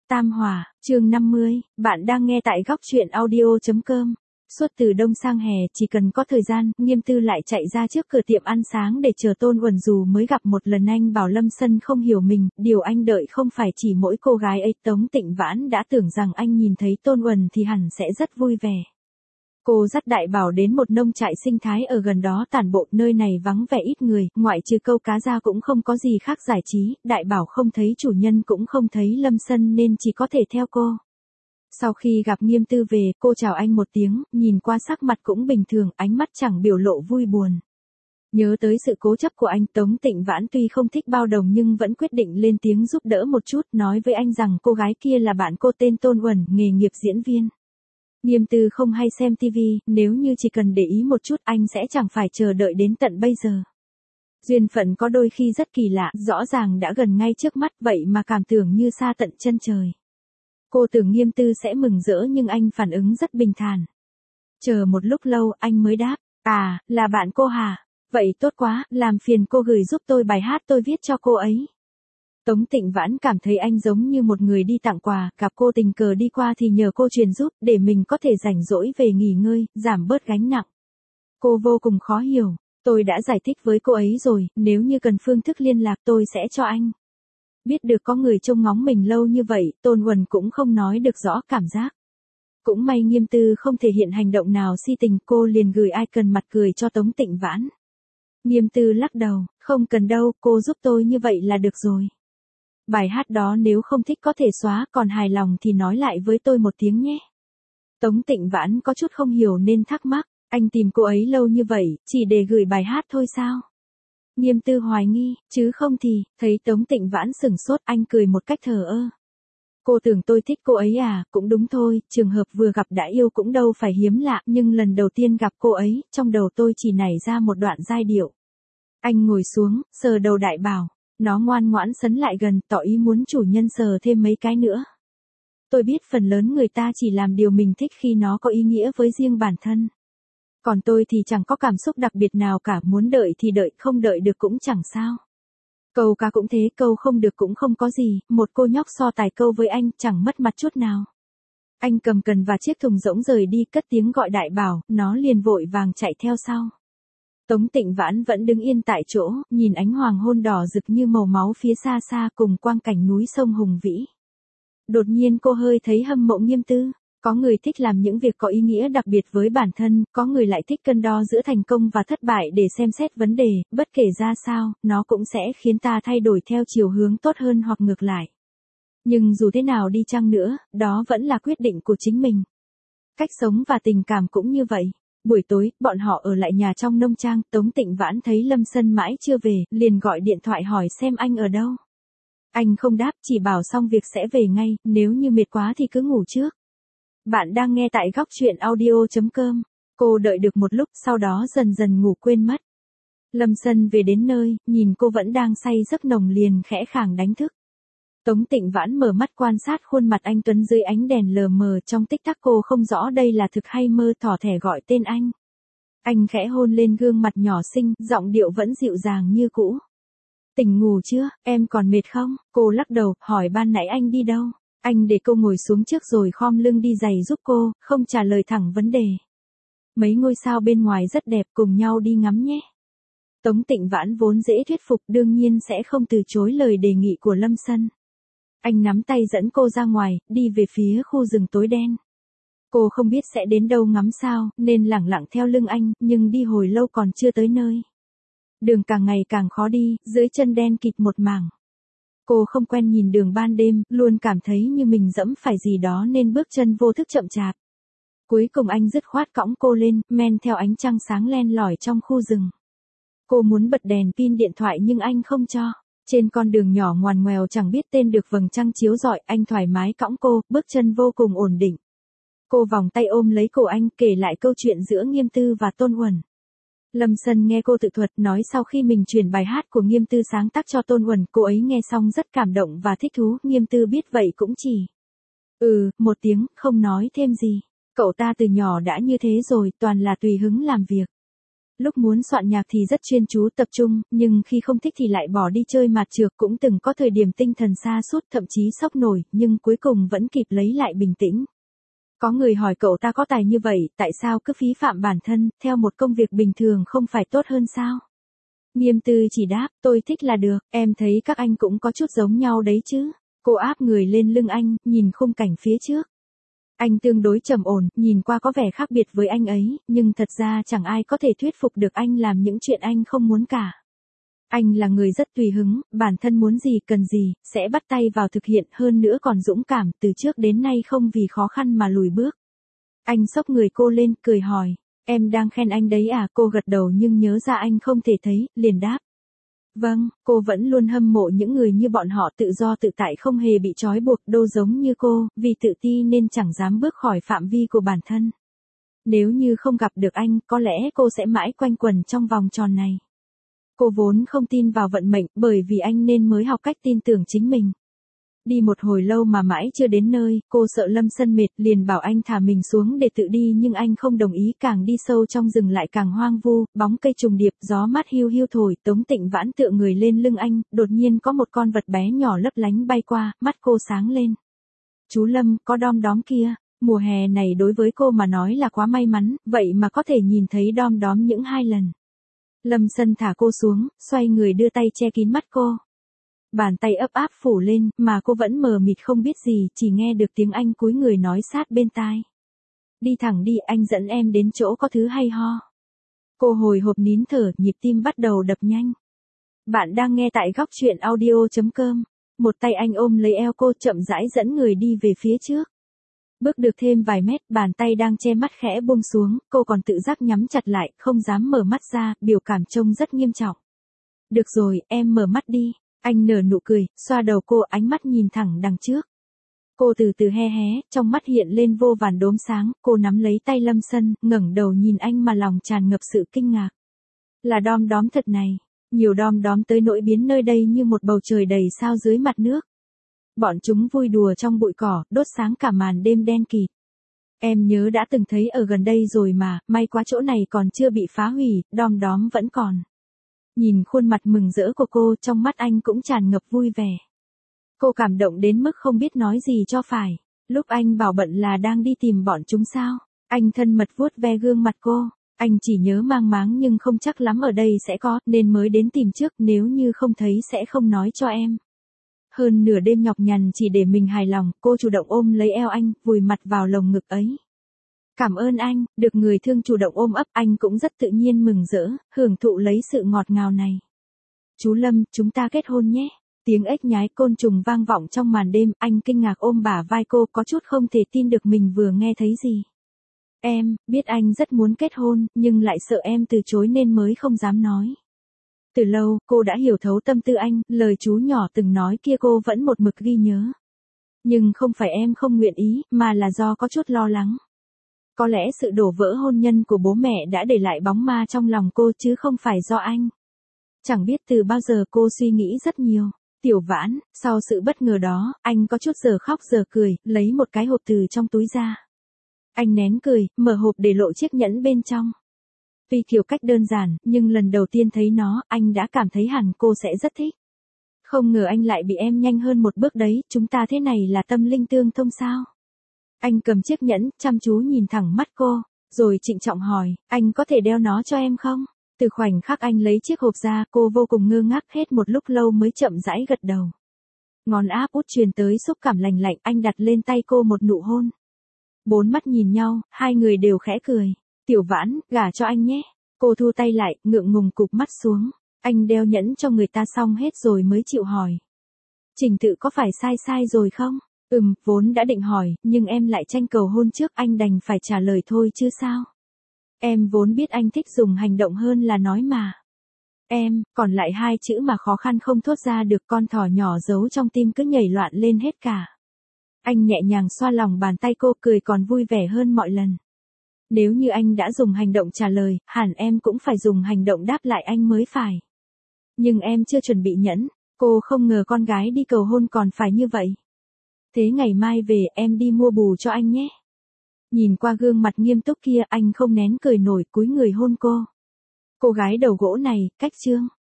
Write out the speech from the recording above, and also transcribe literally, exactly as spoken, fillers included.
Tam Hòa, chương năm mươi, bạn đang nghe tại góc truyện audio chấm com. Suốt từ đông sang hè, chỉ cần có thời gian, Nghiêm Tư lại chạy ra trước cửa tiệm ăn sáng để chờ Tôn Uẩn. Dù mới gặp một lần anh bảo Lâm Sân không hiểu mình, điều anh đợi không phải chỉ mỗi cô gái ấy. Tống Tịnh Vãn đã tưởng rằng anh nhìn thấy Tôn Uẩn thì hẳn sẽ rất vui vẻ. Cô dắt Đại Bảo đến một nông trại sinh thái ở gần đó tản bộ, nơi này vắng vẻ ít người, ngoại trừ câu cá ra cũng không có gì khác giải trí. Đại Bảo không thấy chủ nhân cũng không thấy Lâm Sân nên chỉ có thể theo cô. Sau khi gặp Nghiêm Tư về, cô chào anh một tiếng, nhìn qua sắc mặt cũng bình thường, ánh mắt chẳng biểu lộ vui buồn. Nhớ tới sự cố chấp của anh, Tống Tịnh Vãn tuy không thích bao đồng nhưng vẫn quyết định lên tiếng giúp đỡ một chút, nói với anh rằng cô gái kia là bạn cô tên Tôn Uẩn, nghề nghiệp diễn viên. Nghiêm Tư không hay xem tivi, nếu như chỉ cần để ý một chút anh sẽ chẳng phải chờ đợi đến tận bây giờ. Duyên phận có đôi khi rất kỳ lạ, rõ ràng đã gần ngay trước mắt vậy mà cảm tưởng như xa tận chân trời. Cô tưởng Nghiêm Tư sẽ mừng rỡ nhưng anh phản ứng rất bình thản. Chờ một lúc lâu anh mới đáp, à, là bạn cô hả? Vậy tốt quá, làm phiền cô gửi giúp tôi bài hát tôi viết cho cô ấy. Tống Tịnh Vãn cảm thấy anh giống như một người đi tặng quà, gặp cô tình cờ đi qua thì nhờ cô truyền giúp, để mình có thể rảnh rỗi về nghỉ ngơi, giảm bớt gánh nặng. Cô vô cùng khó hiểu, tôi đã giải thích với cô ấy rồi, nếu như cần phương thức liên lạc tôi sẽ cho anh. Biết được có người trông ngóng mình lâu như vậy, Tôn Uẩn cũng không nói được rõ cảm giác. Cũng may Nghiêm Tư không thể hiện hành động nào si tình, cô liền gửi icon mặt cười cho Tống Tịnh Vãn. Nghiêm Tư lắc đầu, không cần đâu, cô giúp tôi như vậy là được rồi. Bài hát đó nếu không thích có thể xóa, còn hài lòng thì nói lại với tôi một tiếng nhé. Tống Tịnh Vãn có chút không hiểu nên thắc mắc, anh tìm cô ấy lâu như vậy, chỉ để gửi bài hát thôi sao? Nghiêm Tư hoài nghi, chứ không thì, thấy Tống Tịnh Vãn sửng sốt, anh cười một cách thờ ơ. Cô tưởng tôi thích cô ấy à, cũng đúng thôi, trường hợp vừa gặp đã yêu cũng đâu phải hiếm lạ, nhưng lần đầu tiên gặp cô ấy, trong đầu tôi chỉ nảy ra một đoạn giai điệu. Anh ngồi xuống, sờ đầu Đại Bảo, nó ngoan ngoãn sấn lại gần, tỏ ý muốn chủ nhân sờ thêm mấy cái nữa. Tôi biết phần lớn người ta chỉ làm điều mình thích khi nó có ý nghĩa với riêng bản thân. Còn tôi thì chẳng có cảm xúc đặc biệt nào cả, muốn đợi thì đợi, không đợi được cũng chẳng sao. Câu ca cũng thế, câu không được cũng không có gì, một cô nhóc so tài câu với anh, chẳng mất mặt chút nào. Anh cầm cần và chiếc thùng rỗng rời đi, cất tiếng gọi Đại Bảo, nó liền vội vàng chạy theo sau. Tống Tịnh Vãn vẫn đứng yên tại chỗ, nhìn ánh hoàng hôn đỏ rực như màu máu phía xa xa cùng quang cảnh núi sông hùng vĩ. Đột nhiên cô hơi thấy hâm mộ Nghiêm Tư. Có người thích làm những việc có ý nghĩa đặc biệt với bản thân, có người lại thích cân đo giữa thành công và thất bại để xem xét vấn đề, bất kể ra sao, nó cũng sẽ khiến ta thay đổi theo chiều hướng tốt hơn hoặc ngược lại. Nhưng dù thế nào đi chăng nữa, đó vẫn là quyết định của chính mình. Cách sống và tình cảm cũng như vậy. Buổi tối, bọn họ ở lại nhà trong nông trang, Tống Tịnh Vãn thấy Lâm Sân mãi chưa về, liền gọi điện thoại hỏi xem anh ở đâu. Anh không đáp, chỉ bảo xong việc sẽ về ngay, nếu như mệt quá thì cứ ngủ trước. Bạn đang nghe tại góc truyện audio chấm com. Cô đợi được một lúc, sau đó dần dần ngủ quên mất. Lâm Sân về đến nơi, nhìn cô vẫn đang say giấc nồng liền khẽ khàng đánh thức. Tống Tịnh Vãn mở mắt quan sát khuôn mặt anh tuấn dưới ánh đèn lờ mờ, trong tích tắc cô không rõ đây là thực hay mơ, thỏ thẻ gọi tên anh. Anh khẽ hôn lên gương mặt nhỏ xinh, giọng điệu vẫn dịu dàng như cũ. Tỉnh ngủ chưa, em còn mệt không? Cô lắc đầu, hỏi ban nãy anh đi đâu? Anh để cô ngồi xuống trước rồi khom lưng đi giày giúp cô, không trả lời thẳng vấn đề. Mấy ngôi sao bên ngoài rất đẹp, cùng nhau đi ngắm nhé. Tống Tịnh Vãn vốn dễ thuyết phục, đương nhiên sẽ không từ chối lời đề nghị của Lâm Sân. Anh nắm tay dẫn cô ra ngoài, đi về phía khu rừng tối đen. Cô không biết sẽ đến đâu ngắm sao, nên lẳng lặng theo lưng anh, nhưng đi hồi lâu còn chưa tới nơi. Đường càng ngày càng khó đi, dưới chân đen kịt một mảng. Cô không quen nhìn đường ban đêm, luôn cảm thấy như mình dẫm phải gì đó nên bước chân vô thức chậm chạp. Cuối cùng anh dứt khoát cõng cô lên, men theo ánh trăng sáng len lỏi trong khu rừng. Cô muốn bật đèn pin điện thoại nhưng anh không cho. Trên con đường nhỏ ngoằn ngoèo chẳng biết tên được vầng trăng chiếu rọi, anh thoải mái cõng cô, bước chân vô cùng ổn định. Cô vòng tay ôm lấy cổ anh, kể lại câu chuyện giữa Nghiêm Tư và Tôn Uẩn. Lâm Sân nghe cô tự thuật, nói sau khi mình truyền bài hát của Nghiêm Tư sáng tác cho Tôn Uẩn, cô ấy nghe xong rất cảm động và thích thú. Nghiêm Tư biết vậy cũng chỉ ừ, một tiếng, không nói thêm gì. Cậu ta từ nhỏ đã như thế rồi, toàn là tùy hứng làm việc. Lúc muốn soạn nhạc thì rất chuyên chú tập trung, nhưng khi không thích thì lại bỏ đi chơi mạt trược, cũng từng có thời điểm tinh thần sa sút thậm chí sốc nổi, nhưng cuối cùng vẫn kịp lấy lại bình tĩnh. Có người hỏi cậu ta có tài như vậy, tại sao cứ phí phạm bản thân, theo một công việc bình thường không phải tốt hơn sao? Nghiêm Tư chỉ đáp, tôi thích là được, em thấy các anh cũng có chút giống nhau đấy chứ. Cô áp người lên lưng anh, nhìn khung cảnh phía trước. Anh tương đối trầm ổn, nhìn qua có vẻ khác biệt với anh ấy, nhưng thật ra chẳng ai có thể thuyết phục được anh làm những chuyện anh không muốn cả. Anh là người rất tùy hứng, bản thân muốn gì cần gì, sẽ bắt tay vào thực hiện, hơn nữa còn dũng cảm, từ trước đến nay không vì khó khăn mà lùi bước. Anh xốc người cô lên, cười hỏi, em đang khen anh đấy à? Cô gật đầu nhưng nhớ ra anh không thể thấy, liền đáp. Vâng, cô vẫn luôn hâm mộ những người như bọn họ tự do tự tại không hề bị trói buộc, đô giống như cô, vì tự ti nên chẳng dám bước khỏi phạm vi của bản thân. Nếu như không gặp được anh, có lẽ cô sẽ mãi quanh quẩn trong vòng tròn này. Cô vốn không tin vào vận mệnh, bởi vì anh nên mới học cách tin tưởng chính mình. Đi một hồi lâu mà mãi chưa đến nơi, cô sợ Lâm Sân mệt, liền bảo anh thả mình xuống để tự đi, nhưng anh không đồng ý, càng đi sâu trong rừng lại càng hoang vu, bóng cây trùng điệp, gió mát hiu hiu thổi, Tống Tịnh Vãn tựa người lên lưng anh, đột nhiên có một con vật bé nhỏ lấp lánh bay qua, mắt cô sáng lên. Chú Lâm, có đom đóm kia, mùa hè này đối với cô mà nói là quá may mắn, vậy mà có thể nhìn thấy đom đóm những hai lần. Lâm Sân thả cô xuống, xoay người đưa tay che kín mắt cô. Bàn tay ấp áp phủ lên, mà cô vẫn mờ mịt không biết gì, chỉ nghe được tiếng anh cúi người nói sát bên tai. Đi thẳng đi, anh dẫn em đến chỗ có thứ hay ho. Cô hồi hộp nín thở, nhịp tim bắt đầu đập nhanh. Bạn đang nghe tại góc truyện audio chấm com. Một tay anh ôm lấy eo cô, chậm rãi dẫn người đi về phía trước. Bước được thêm vài mét, bàn tay đang che mắt khẽ buông xuống, cô còn tự giác nhắm chặt lại, không dám mở mắt ra, biểu cảm trông rất nghiêm trọng. Được rồi, em mở mắt đi. Anh nở nụ cười, xoa đầu cô, ánh mắt nhìn thẳng đằng trước. Cô từ từ he hé, trong mắt hiện lên vô vàn đốm sáng, cô nắm lấy tay Lâm Sân, ngẩng đầu nhìn anh mà lòng tràn ngập sự kinh ngạc. Là đom đóm thật này, nhiều đom đóm tới nỗi biến nơi đây như một bầu trời đầy sao dưới mặt nước. Bọn chúng vui đùa trong bụi cỏ, đốt sáng cả màn đêm đen kịt. Em nhớ đã từng thấy ở gần đây rồi mà, may quá chỗ này còn chưa bị phá hủy, đom đóm vẫn còn. Nhìn khuôn mặt mừng rỡ của cô, trong mắt anh cũng tràn ngập vui vẻ. Cô cảm động đến mức không biết nói gì cho phải. Lúc anh bảo bận là đang đi tìm bọn chúng sao? Anh thân mật vuốt ve gương mặt cô. Anh chỉ nhớ mang máng nhưng không chắc lắm ở đây sẽ có, nên mới đến tìm trước, nếu như không thấy sẽ không nói cho em. Hơn nửa đêm nhọc nhằn chỉ để mình hài lòng, cô chủ động ôm lấy eo anh, vùi mặt vào lồng ngực ấy. Cảm ơn anh, được người thương chủ động ôm ấp, anh cũng rất tự nhiên mừng rỡ, hưởng thụ lấy sự ngọt ngào này. Chú Lâm, chúng ta kết hôn nhé. Tiếng ếch nhái côn trùng vang vọng trong màn đêm, anh kinh ngạc ôm bả vai cô, có chút không thể tin được mình vừa nghe thấy gì. Em, biết anh rất muốn kết hôn, nhưng lại sợ em từ chối nên mới không dám nói. Từ lâu, cô đã hiểu thấu tâm tư anh, lời chú nhỏ từng nói kia cô vẫn một mực ghi nhớ. Nhưng không phải em không nguyện ý, mà là do có chút lo lắng. Có lẽ sự đổ vỡ hôn nhân của bố mẹ đã để lại bóng ma trong lòng cô chứ không phải do anh. Chẳng biết từ bao giờ cô suy nghĩ rất nhiều. Tiểu Vãn, sau sự bất ngờ đó, anh có chút giờ khóc giờ cười, lấy một cái hộp từ trong túi ra. Anh nén cười, mở hộp để lộ chiếc nhẫn bên trong. Tuy kiểu cách đơn giản, nhưng lần đầu tiên thấy nó, anh đã cảm thấy hẳn cô sẽ rất thích. Không ngờ anh lại bị em nhanh hơn một bước đấy, chúng ta thế này là tâm linh tương thông sao? Anh cầm chiếc nhẫn, chăm chú nhìn thẳng mắt cô, rồi trịnh trọng hỏi, anh có thể đeo nó cho em không? Từ khoảnh khắc anh lấy chiếc hộp ra, cô vô cùng ngơ ngác, hết một lúc lâu mới chậm rãi gật đầu. Ngón áp út truyền tới xúc cảm lành lạnh, anh đặt lên tay cô một nụ hôn. Bốn mắt nhìn nhau, hai người đều khẽ cười. Tiểu Vãn, gả cho anh nhé. Cô thu tay lại, ngượng ngùng cụp mắt xuống. Anh đeo nhẫn cho người ta xong hết rồi mới chịu hỏi. Trình tự có phải sai sai rồi không? Ừm, vốn đã định hỏi, nhưng em lại tranh cầu hôn trước, anh đành phải trả lời thôi chứ sao. Em vốn biết anh thích dùng hành động hơn là nói mà. Em, còn lại hai chữ mà khó khăn không thốt ra được, con thỏ nhỏ giấu trong tim cứ nhảy loạn lên hết cả. Anh nhẹ nhàng xoa lòng bàn tay cô, cười còn vui vẻ hơn mọi lần. Nếu như anh đã dùng hành động trả lời, hẳn em cũng phải dùng hành động đáp lại anh mới phải. Nhưng em chưa chuẩn bị nhẫn, cô không ngờ con gái đi cầu hôn còn phải như vậy. Thế ngày mai về em đi mua bù cho anh nhé. Nhìn qua gương mặt nghiêm túc kia, anh không nén cười nổi, cúi người hôn cô. Cô gái đầu gỗ này, cách chương.